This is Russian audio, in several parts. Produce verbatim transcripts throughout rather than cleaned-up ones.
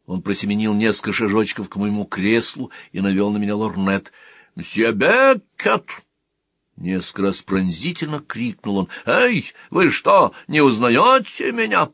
Он просеменил несколько шажочков к моему креслу и навел на меня лорнет. — Мсье Беккет! Несколько раз пронзительно крикнул он. — Эй, вы что, не узнаете меня?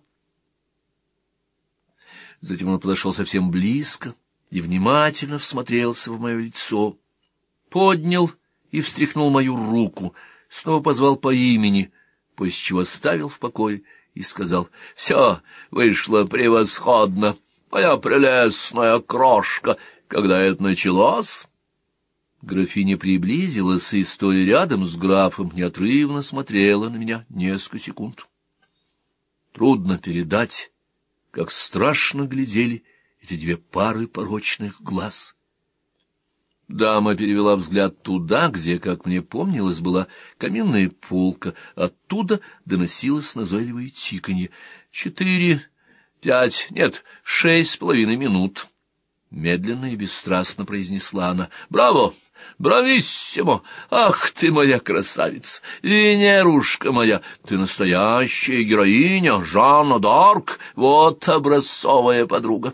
Затем он подошел совсем близко и внимательно всмотрелся в мое лицо, поднял и встряхнул мою руку, снова позвал по имени, после чего оставил в покое и сказал: — Все вышло превосходно, моя прелестная крошка. Когда это началось? Графиня приблизилась и, стоя рядом с графом, неотрывно смотрела на меня несколько секунд. Трудно передать, как страшно глядели эти две пары порочных глаз. Дама перевела взгляд туда, где, как мне помнилось, была каминная полка. Оттуда доносилось назойливое тиканье. Четыре, пять, нет, шесть с половиной минут. Медленно и бесстрастно произнесла она. — Браво! Брависсимо! Ах ты моя красавица! Венерушка моя! Ты настоящая героиня, Жанна д'Арк! Вот образцовая подруга!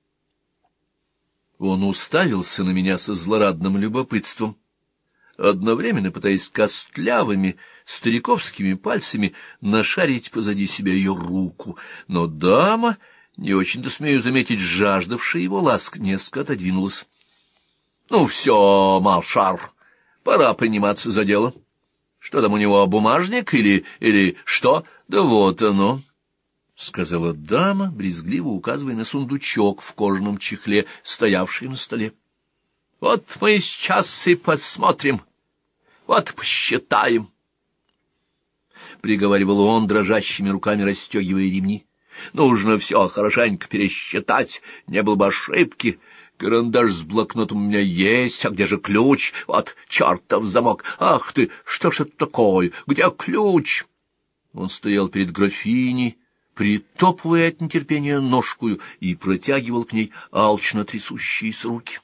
Он уставился на меня со злорадным любопытством, одновременно пытаясь костлявыми стариковскими пальцами нашарить позади себя ее руку, но дама, не очень-то смею заметить, жаждавшая его ласк, несколько отодвинулась. — Ну все, Малшар, пора приниматься за дело. Что там у него, бумажник или... или что? Да вот оно. — сказала дама, брезгливо указывая на сундучок в кожаном чехле, стоявший на столе. — Вот мы сейчас и посмотрим, вот посчитаем, — приговаривал он, дрожащими руками расстегивая ремни. — Нужно все хорошенько пересчитать, не было бы ошибки. Карандаш с блокнотом у меня есть, а где же ключ? Вот чертов замок! Ах ты, что ж это такое? Где ключ? Он стоял перед графиней, притопывая от нетерпения ножкую, и протягивал к ней алчно трясущиеся руки.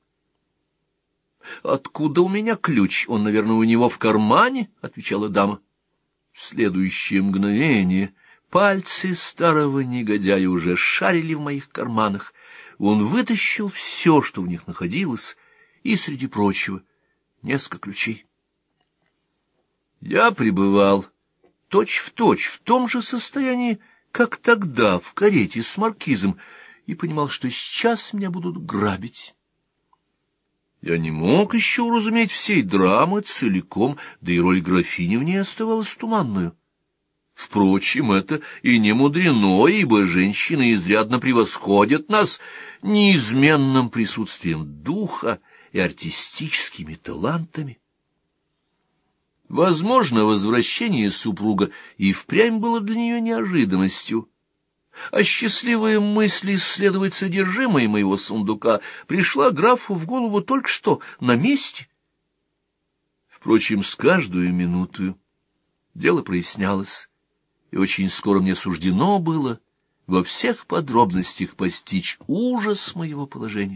— Откуда у меня ключ? Он, наверное, у него в кармане, — отвечала дама. В следующее мгновение пальцы старого негодяя уже шарили в моих карманах. Он вытащил все, что в них находилось, и, среди прочего, несколько ключей. Я пребывал точь-в-точь в том же состоянии, как тогда в карете с маркизом, и понимал, что сейчас меня будут грабить. Я не мог еще уразуметь всей драмы целиком, да и роль графини в ней оставалась туманную. Впрочем, это и не мудрено, ибо женщины изрядно превосходят нас неизменным присутствием духа и артистическими талантами. Возможно, возвращение супруга и впрямь было для нее неожиданностью, а счастливая мысль исследовать содержимое моего сундука пришла графу в голову только что на месте. Впрочем, с каждую минуту дело прояснялось, и очень скоро мне суждено было во всех подробностях постичь ужас моего положения.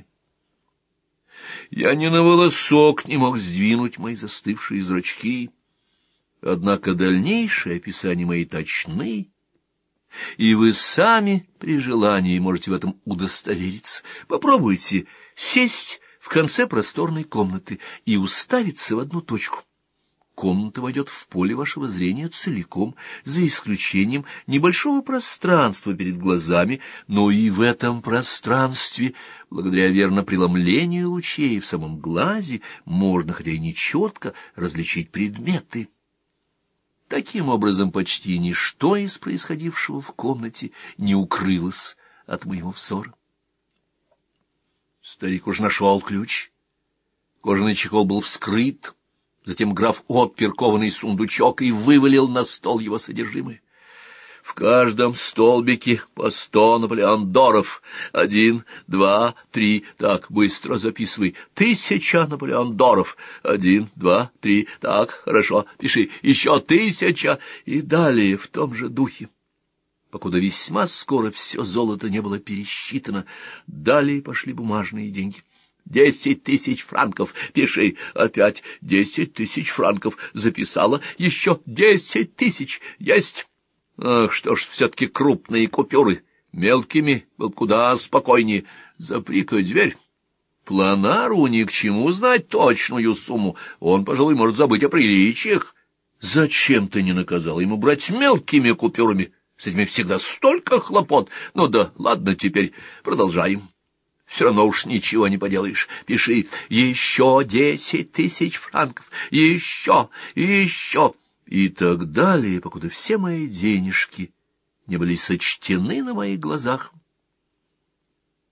Я ни на волосок не мог сдвинуть мои застывшие зрачки, однако дальнейшие описания мои точны, и вы сами при желании можете в этом удостовериться. Попробуйте сесть в конце просторной комнаты и уставиться в одну точку. Комната войдет в поле вашего зрения целиком, за исключением небольшого пространства перед глазами, но и в этом пространстве, благодаря верно преломлению лучей в самом глазе, можно, хотя и нечетко, различить предметы. Таким образом, почти ничто из происходившего в комнате не укрылось от моего взора. Старик уж нашел ключ. Кожаный чехол был вскрыт. Затем граф отпер кованый сундучок и вывалил на стол его содержимое. В каждом столбике по сто наполеондоров. Один, два, три. Так, быстро записывай. Тысяча наполеондоров. Один, два, три. Так, хорошо, пиши. Еще тысяча. И далее в том же духе. Покуда весьма скоро все золото не было пересчитано, далее пошли бумажные деньги. Десять тысяч франков. Пиши. Опять десять тысяч франков. Записала. Еще десять тысяч. Есть. Ах, что ж, все-таки крупные купюры. Мелкими был куда спокойнее. Запри-ка дверь. Планару ни к чему знать точную сумму. Он, пожалуй, может забыть о приличиях. Зачем ты не наказал ему брать мелкими купюрами? С этими всегда столько хлопот. Ну да, ладно, теперь продолжаем. Все равно уж ничего не поделаешь. Пиши «Еще десять тысяч франков! Еще! Еще!» и так далее, покуда все мои денежки не были сочтены на моих глазах.